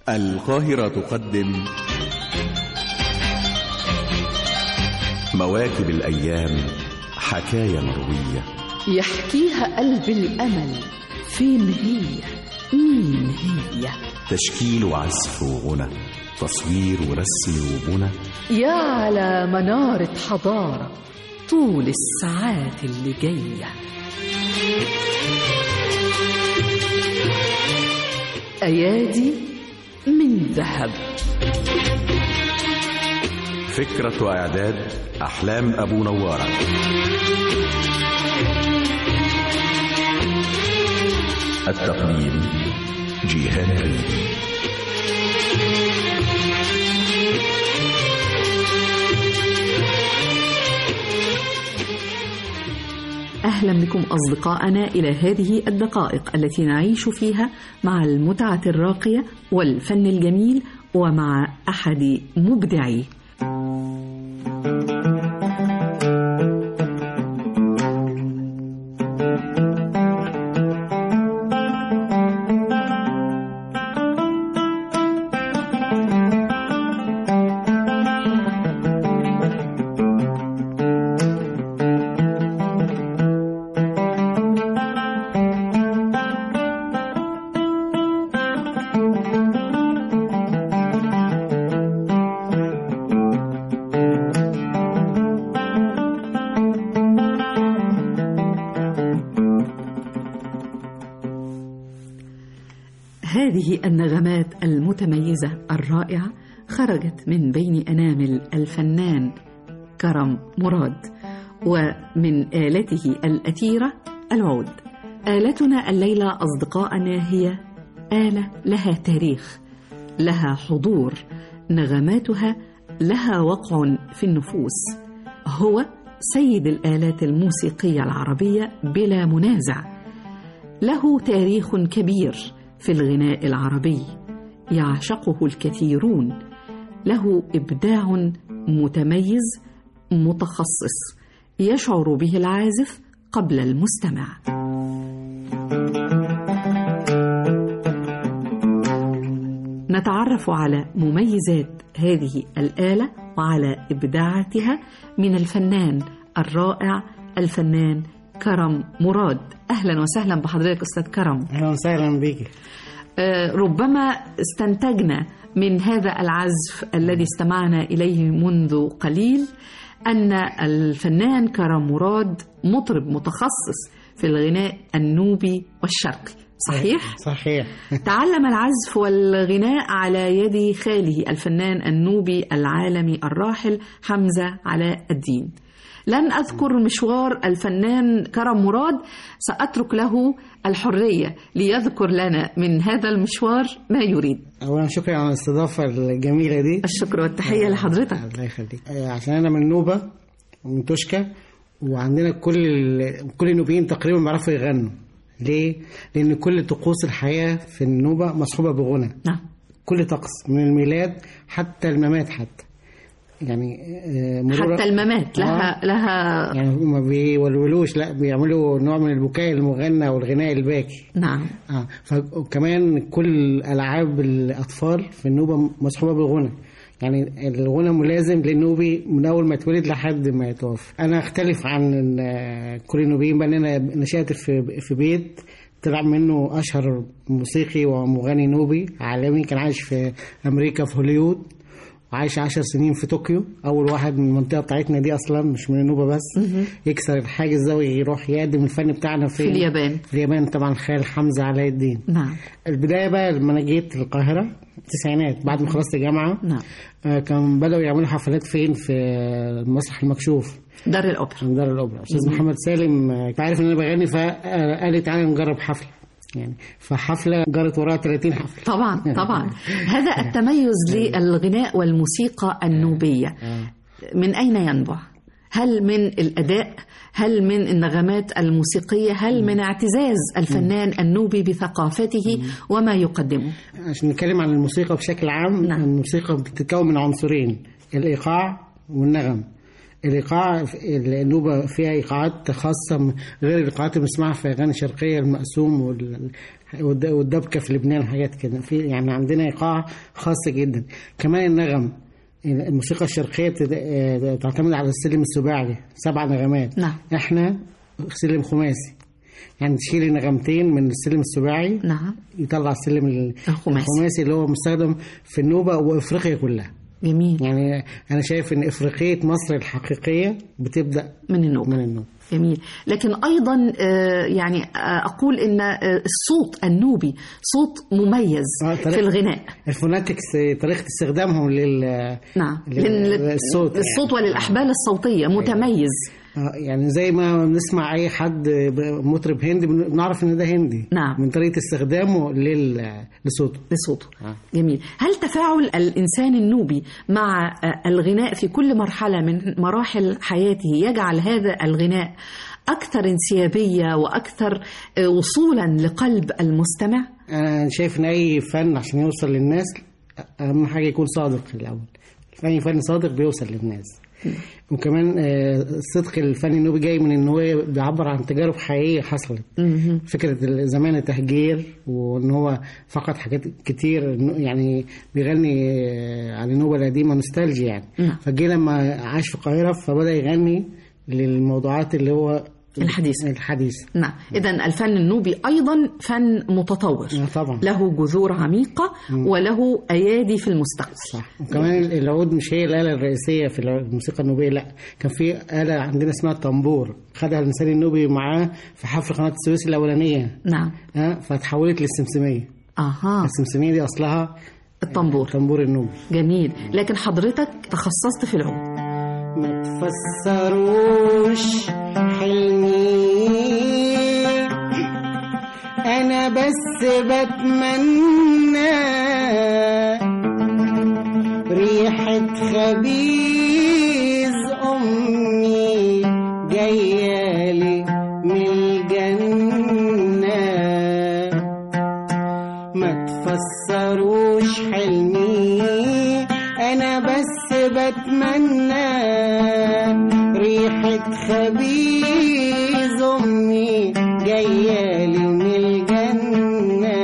القاهرة تقدم مواكب الأيام، حكاية مروية يحكيها قلب الأمل. فين هي؟ مين هي؟ تشكيل وعزف وغنى، تصوير ورسم وبنى، يا على منارة حضارة طول الساعات اللي جاية. أيادي من ذهب. فكرة وإعداد أحلام أبو نوارة. التقديم جيهان ريدي. أهلا بكم أصدقائنا إلى هذه الدقائق التي نعيش فيها مع المتعة الراقية والفن الجميل ومع أحد مبدعيه. هذه النغمات المتميزة الرائعة خرجت من بين أنامل الفنان كرم مراد، ومن آلته الأثيرة العود. آلتنا الليلة أصدقائنا هي آلة لها تاريخ، لها حضور، نغماتها لها وقع في النفوس. هو سيد الآلات الموسيقية العربية بلا منازع، له تاريخ كبير في الغناء العربي، يعشقه الكثيرون، له إبداع متميز متخصص يشعر به العازف قبل المستمع. نتعرف على مميزات هذه الآلة وعلى إبداعاتها من الفنان الرائع الفنان كرم مراد. أهلا وسهلا بحضرتك أستاذ كرم. أهلا وسهلا بك. ربما استنتجنا من هذا العزف الذي استمعنا إليه منذ قليل أن الفنان كرم مراد مطرب متخصص في الغناء النوبي والشرقي، صحيح؟ صحيح. تعلم العزف والغناء على يد خاله الفنان النوبي العالمي الراحل حمزة علاء الدين. لن أذكر مشوار الفنان كرم مراد، سأترك له الحرية ليذكر لنا من هذا المشوار ما يريد. أولا شكرا على الاستضافة الجميلة دي. الشكر والتحية لحضرتك. الله يخليك. عشان أنا من نوبة، من توشكا، وعندنا كل النوبيين تقريبا بيعرفوا يغنوا. ليه؟ لأن كل طقوس الحياة في النوبة مصحوبة بغنى. نعم. كل طقس من الميلاد حتى الممات، يعني حتى الممات لها يعني ما بيولولوش، لا بيعملوا نوع من البكاء المغنى والغناء الباكي. نعم. فكمان كل ألعاب الأطفال في النوبة مصحوبة بالغنى، يعني الغنى ملازم للنوبي من أول ما اتولد لحد ما يتوفى. أنا أختلف عن كل النوبيين بأن أنا نشأت في بيت طلع منه أشهر موسيقي ومغني نوبي عالمي، كان عايش في أمريكا في هوليوود، وعايش 10 سنين في طوكيو. أول واحد من المنطقة بتاعتنا دي أصلا، مش من النوبة بس، يكسر الحاجز ده ويروح يقدم الفن بتاعنا في اليابان. في اليابان طبعا، خال حمزة علاء الدين. نعم. البداية بقى لما أنا جيت القاهرة التسعينات بعد ما خلصت الجامعة. نعم. كان بدأوا يعملوا حفلات فين؟ في المسرح المكشوف، دار الأوبرا. أستاذ محمد سالم عارف إن أنا بغني، فقال لي تعالى نجرب حفلة. يعني فحفلة جرت وراها 30 حفلة. طبعا هذا التميز للغناء والموسيقى النوبية من أين ينبع؟ هل من الأداء؟ هل من النغمات الموسيقية؟ هل من اعتزاز الفنان النوبي بثقافته وما يقدمه؟ عشان نتكلم عن الموسيقى بشكل عام. نعم. الموسيقى بتتكون من عنصرين، الإيقاع والنغم. الإيقاع النوبة فيها إيقاعات خاصة غير الإيقاعات اللي بنسمعها في أغاني شرقية، المقسوم والدبكة في لبنان، حاجات كده. في يعني عندنا إيقاع خاص جدا. كمان النغم، الموسيقى الشرقية تعتمد على السلم السباعي 7 نغمات. نعم. احنا سلم خماسي، يعني تشيل نغمتين من السلم السباعي. نعم. يطلع السلم الخماسي اللي هو مستخدم في النوبة وإفريقيا كلها. جميل. يعني أنا شايف إن إفريقية مصر الحقيقية بتبدأ من النوبة. جميل. لكن أيضا يعني أقول إن الصوت النوبي صوت مميز في الغناء. الفوناتكس طريقة استخدامهم نعم. للصوت الصوت والأحبال الصوتية متميز. يعني زي ما بنسمع أي حد مطرب هندي بنعرف إن ده هندي. نعم. من طريقة استخدامه لصوته. جميل. هل تفاعل الإنسان النوبي مع الغناء في كل مرحلة من مراحل حياته يجعل هذا الغناء أكثر انسيابية وأكثر وصولا لقلب المستمع؟ أنا شايف إن أي فن عشان يوصل للناس أهم حاجة يكون صادق الأول. أي فن صادق بيوصل للناس. وكمان صدق الفن النوبي جاي من ان هو بيعبر عن تجارب حقيقيه حصلت. فكره زمان التهجير وان هو فقد حاجات كتير، يعني بيغني عن النوبه القديمه نوستالجيا يعني. فجي لما عاش في القاهره فبدا يغني للموضوعات اللي هو الحديث. نعم. إذن الفن النوبي أيضا فن متطور. طبعا. له جذور عميقة وله أيادي في المستقبل. صح. وكمان العود مش هي الآلة الرئيسية في الموسيقى النوبية، لا، كان في آلة عندنا اسمها الطنبور، خدها الإنسان النوبي معاه في حفر قناة السويس الأولانية. نعم. فتحولت للسمسمية. السمسمية دي أصلها الطنبور النوبي. جميل. لكن حضرتك تخصصت في العود. ما تفسروش حلمي، أنا بس بتمنى ريحة خبيز أمي جايالي من الجنة. ما تفسروش حلمي، أنا بس بتمنى ريحة خبيز أمي جايالي من الجنة.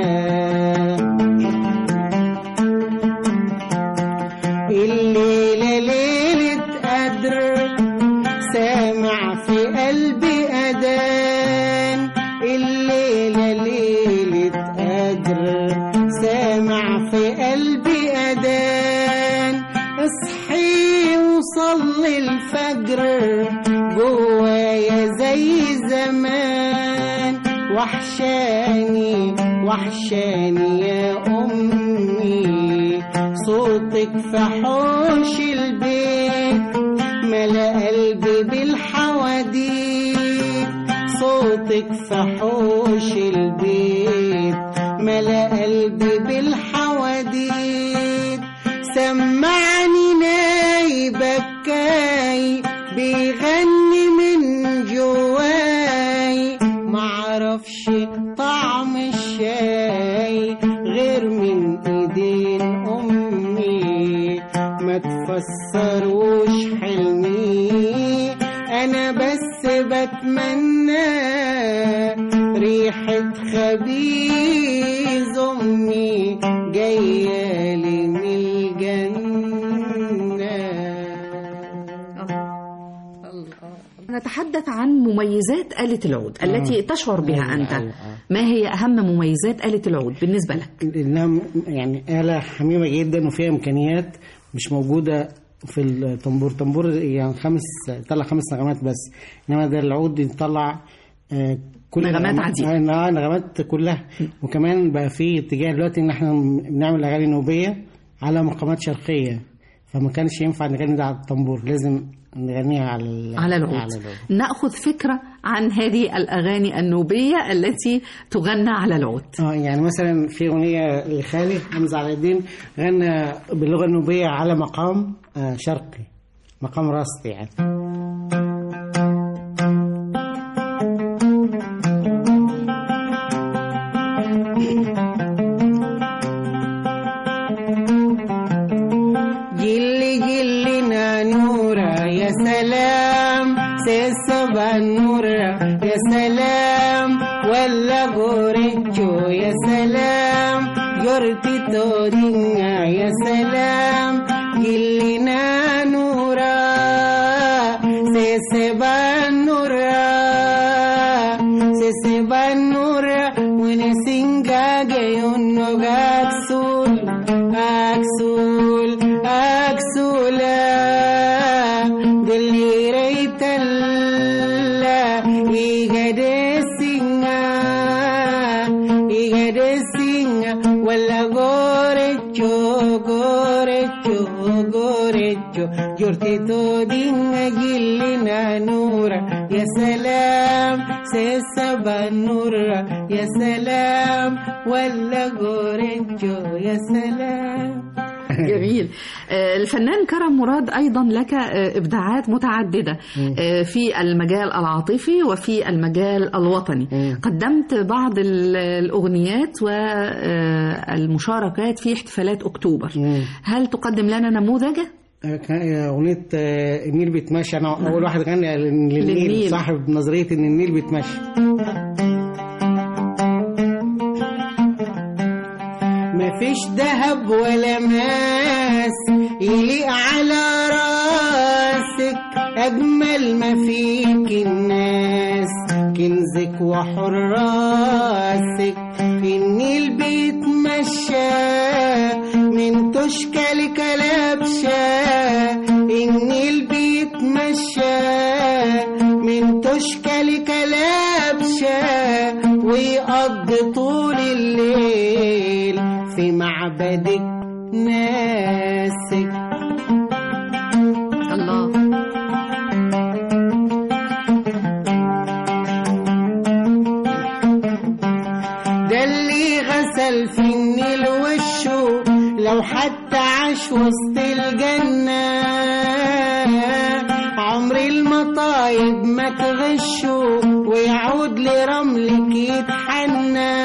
الليلة ليلة قدر سامع في قلبي أذان. الليلة ليلة قدر سامع في قلبي أذان. اصحي وصلي الفجر جوايا زي زمان. وحشاني وحشاني يا أمي، صوتك في حوش البيت ملا قلبي بالحواديت. صوتك في حوش البيت ملا قلبي بالحواديت. سمعني ناي بكاي بيغني من جواي. معرفش طعم الشاي غير من ايدين امي. ما تفسروش حلمي، انا بس بتمنى ريحة خبيز امي جايالي من نتحدث عن مميزات آلة العود التي تشعر بها أنت. ما هي أهم مميزات آلة العود بالنسبة لك؟ إنها يعني آلة حميمة جدا وفيها إمكانيات مش موجودة في الطنبور. الطنبور يعني يطلع 5 نغمات بس، إنما ده العود يطلع كل نغمات عديدة. نغمات كلها. وكمان بقى في اتجاه دلوقتي إن احنا بنعمل أغاني نوبية على مقامات شرقية، فما كانش ينفع نغني ده على الطنبور، لازم نغنيها على العود. نأخذ فكرة عن هذه الأغاني النوبية التي تغنى على العود. يعني مثلا في أغنية لخالي حمزة على الدين غنى باللغة النوبية على مقام شرقي، مقام راستي يعني. جلي جلي نانورا يا سلام يا سلام جلنا نورا سيسبان نورا سيسبان نورا ونسنجا جيونو أكسول أكسول أكسولا دلي ريتلا إيجادسينا إيجادسينا ولا غوريتشو غوريتشو غوريتشو جورتيتو دينا جلنا نورا يا سلام سيسبا نورا يا سلام ولا غوريتشو يا سلام. جميل. الفنان كرم مراد أيضا لك إبداعات متعددة في المجال العاطفي وفي المجال الوطني. قدمت بعض الأغنيات والمشاركات في احتفالات أكتوبر. هل تقدم لنا نموذج؟ أغنية النيل بيتمشى، أنا أول واحد غني للنيل، صاحب نظرية إن النيل بيتمشى. مفيش دهب ولا ماس يليق على راسك، أجمل ما فيك الناس كنزك وحراسك. النيل بيتمشى من تشكى لكلبشة، النيل بيتمشى من تشكى لكلبشة، ويقضي طول الليل في معبدك ناسك. الله. ده اللي غسل في النيل وشه لو حتى عاش وسط الجنة، عمر المطايب ما تغشه ويعود لرملك يتحنى،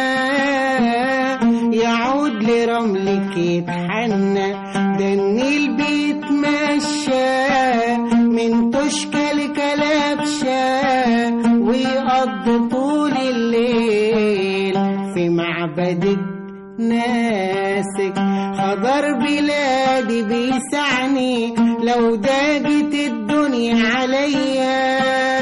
يعود لرملك يتحنى. ده النيل بيتمشى من تشكى لكلبشة، ويقضي طول الليل في معبدك ناسك. خضر بلادي بيسعني لو داجت الدنيا عليا،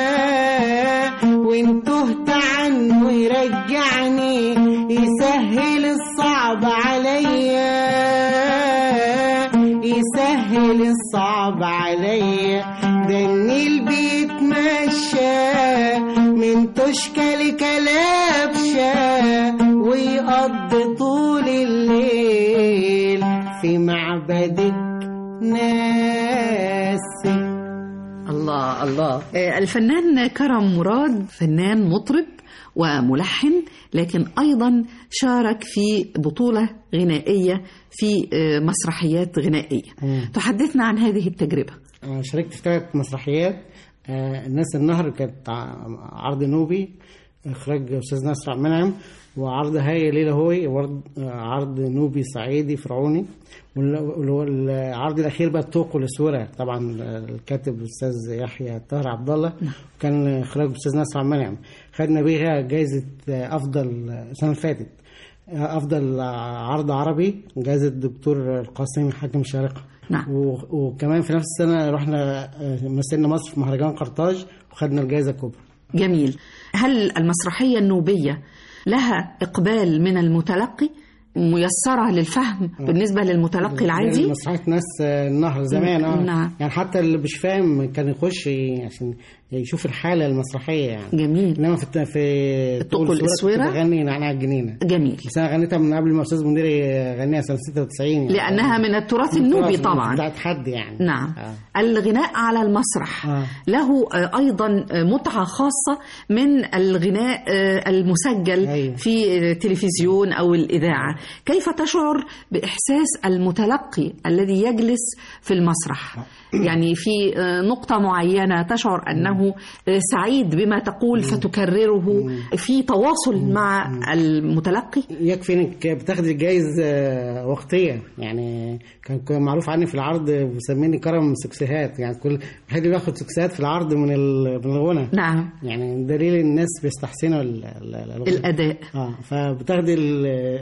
وان تهت عنه يرجعني يسهل الصعب عليا، يسهل الصعب عليا. ده النيل بيتمشى من تشكى لكلبشة، ويقضي طول الليل في معبدك ناسك. الله الله. الفنان كرم مراد فنان مطرب وملحن، لكن أيضا شارك في بطولة غنائية في مسرحيات غنائية. تحدثنا عن هذه التجربة. شاركت في 3 مسرحيات. الناس النهر كانت عرض نوبي إخراج أستاذ ناصر عبد المنعم، وعرض هاي ليلة هوي عرض نوبي صعيدي فرعوني، والعرض الأخير بقى الطوق والسورة طبعا الكاتب الأستاذ يحيى الطاهر عبد الله، وكان إخراج أستاذ ناصر عبد المنعم. خدنا بيها جائزة أفضل السنة اللي فاتت أفضل عرض عربي، جائزة الدكتور القاسمي حاكم الشارقة. نعم. وكمان في نفس السنة رحنا مثلنا مصر في مهرجان قرطاج وخدنا الجائزة الكبرى. جميل. هل المسرحية النوبية لها إقبال من المتلقي، ميسرة للفهم بالنسبة للمتلقي العادي؟ مسرحية ناس النهر زمان نعم. يعني حتى اللي مش فاهم كان يخش عشان يشوف الحالة المسرحية يعني. جميل. انما في الطوق والاسوره غني نعناع الجنينة. جميل. بس انا غنيتها من قبل ما استاذ منير غنيها سنة 96 يعني. لانها من التراث النوبي طبعا بتاعت حد يعني. نعم. الغناء على المسرح له ايضا متعة خاصة من الغناء المسجل. أيوة. في التلفزيون او الاذاعة. كيف تشعر باحساس المتلقي الذي يجلس في المسرح؟ يعني في نقطة معينة تشعر أنه سعيد بما تقول فتكرره، في تواصل مع المتلقي؟ يكفي انك بتاخد الجايز وقتيا يعني. كان معروف عني في العرض بيسميني كرم سكسيهات، يعني كل حد بياخد سكسيهات في العرض من الغنى. نعم. يعني دليل الناس بيستحسنوا الأداء. فبتاخد في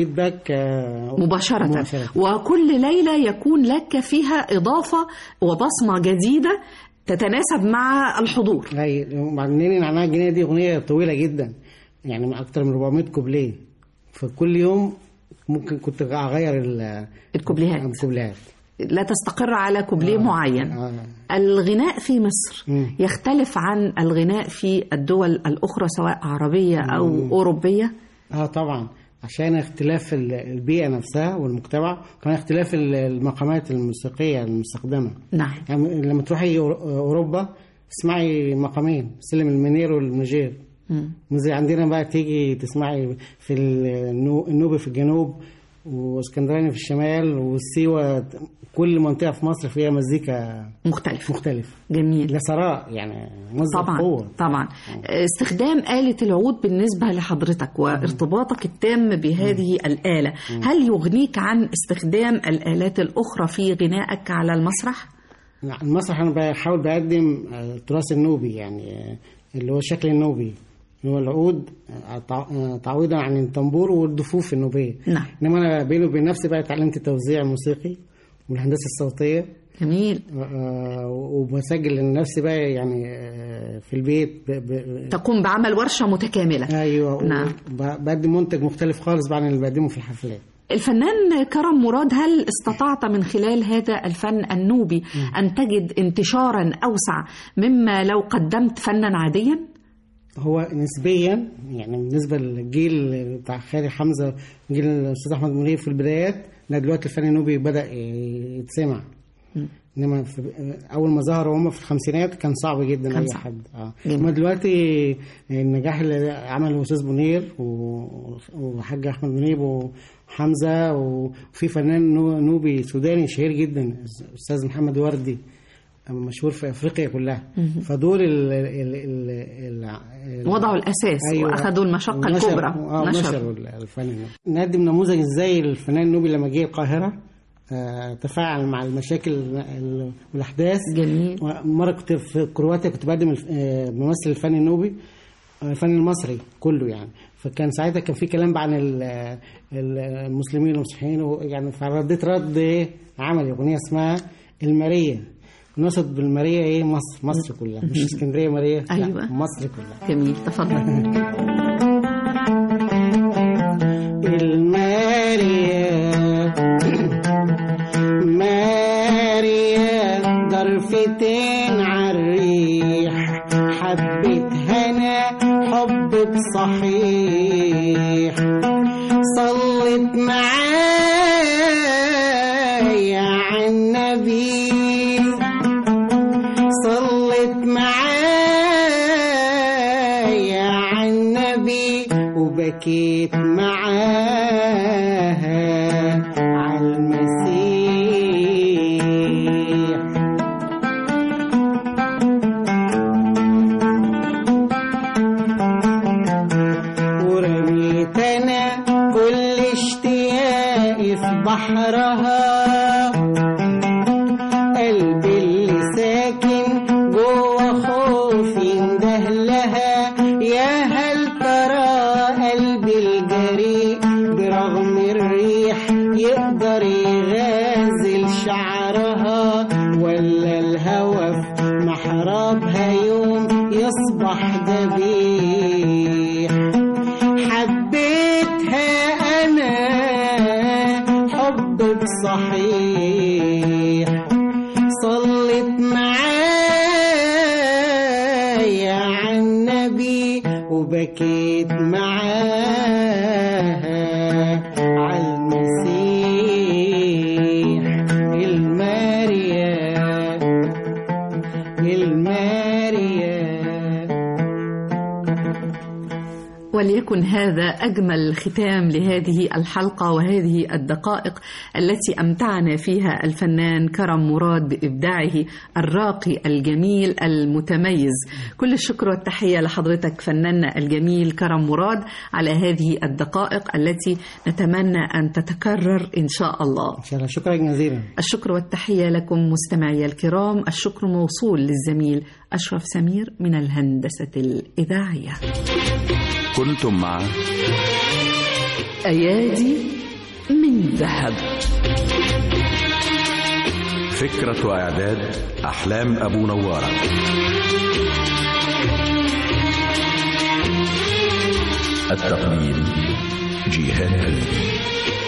فيدباك مباشرة. وكل ليلة يكون لك فيها إضافة وبصمة جديدة تتناسب مع الحضور. وبعدين نعناع الجنيه دي أغنية طويلة جدا، يعني أكتر من 400 كوبليه، فكل يوم ممكن كنت أغير الكوبليهات، لا تستقر على كوبليه معين. الغناء في مصر يختلف عن الغناء في الدول الأخرى سواء عربية أو أوروبية؟ طبعا، عشان اختلاف البيئة نفسها والمجتمع، وكمان اختلاف المقامات الموسيقية المستخدمة. نعم. يعني لما تروحي أوروبا تسمعي مقامين، سلم المنير والمجير. زي عندنا بقى تيجي تسمعي في النوبة في الجنوب، واسكندراني في الشمال، والسيوة. كل منطقة في مصر فيها مزيكا مختلف. جميل. ده ثراء يعني، مصدر قوة. طبعا. استخدام آلة العود بالنسبة لحضرتك وارتباطك التام بهذه الآلة، هل يغنيك عن استخدام الآلات الأخرى في غنائك على المسرح؟ المسرح أنا بحاول بقدم التراث النوبي، يعني اللي هو الشكل النوبي، اللي هو العود، تعويضا عن الطنبور والدفوف النوبية. نعم. إنما أنا بيني وبين نفسي بقى اتعلمت التوزيع الموسيقي والهندسة الصوتية. جميل. وبسجل لنفسي بقى يعني في البيت. تقوم بعمل ورشة متكاملة. أيوة. نعم. بقدم منتج مختلف خالص عن اللي بقدمه في الحفلات. الفنان كرم مراد، هل استطعت من خلال هذا الفن النوبي أن تجد انتشارا أوسع مما لو قدمت فنا عاديا؟ هو نسبيا، يعني بالنسبة للجيل بتاع خالي حمزة وجيل الأستاذ أحمد منير في البدايات، دلوقتي الفن النوبي بدأ يتسمع. إنما أول ما ظهروا هم في الخمسينات كان صعب جدا أي حد. إنما دلوقتي النجاح اللي عمله الأستاذ منير وحاج أحمد منير وحمزة، وفي فنان نوبي سوداني شهير جدا الأستاذ محمد وردي، مشهور في أفريقيا كلها. فدول وضعوا الأساس. أيوة. وأخذوا المشقة الكبرى. نشروا الفن. نقدم نموذج إزاي الفنان النوبي لما جه القاهرة تفاعل مع المشاكل والأحداث. جميل. مرة كنت في كرواتيا، كنت بقدم ممثل الفن النوبي، الفن المصري كله يعني. فكان ساعتها كان في كلام عن المسلمين والمسيحيين، يعني فرديت رد عملي أغنية اسمها المارية، نقصد بالمارية مصر كلها، مش اسكندرية مارية. أيوة. مصر كلها. جميل. تفضل. ماريا ضرفتين عالريح، حبت هنا حبك صحيح، صلت معايا عالنبي، صلت معايا عالنبي، وبكيت معاها عالمسيح. ورميت انا كل اشتياقي في بحرها، قلبي اللي ساكن جوه خوفي اندهلها، يا هل ترى قلبي الجريء برغم الريح يقدر يغازل شعرها، ولا الهوى في محرابها يوم يصبح ذبيح. حبيتها أنا حبك صحيح، صلت معايا عالنبي، وبكيت معاها عالمسيح. الماريا وليكن هذا أجمل ختام لهذه الحلقة وهذه الدقائق التي أمتعنا فيها الفنان كرم مراد بإبداعه الراقي الجميل المتميز. كل الشكر والتحية لحضرتك فناننا الجميل كرم مراد على هذه الدقائق التي نتمنى أن تتكرر إن شاء الله. إن شاء الله. شكرا جزيلا. الشكر والتحية لكم مستمعي الكرام. الشكر موصول للزميل أشرف سمير من الهندسة الإذاعية. كنتم مع أيادي من ذهب. فكرة وإعداد أحلام أبو نوارة. التقديم جيهان ريدي.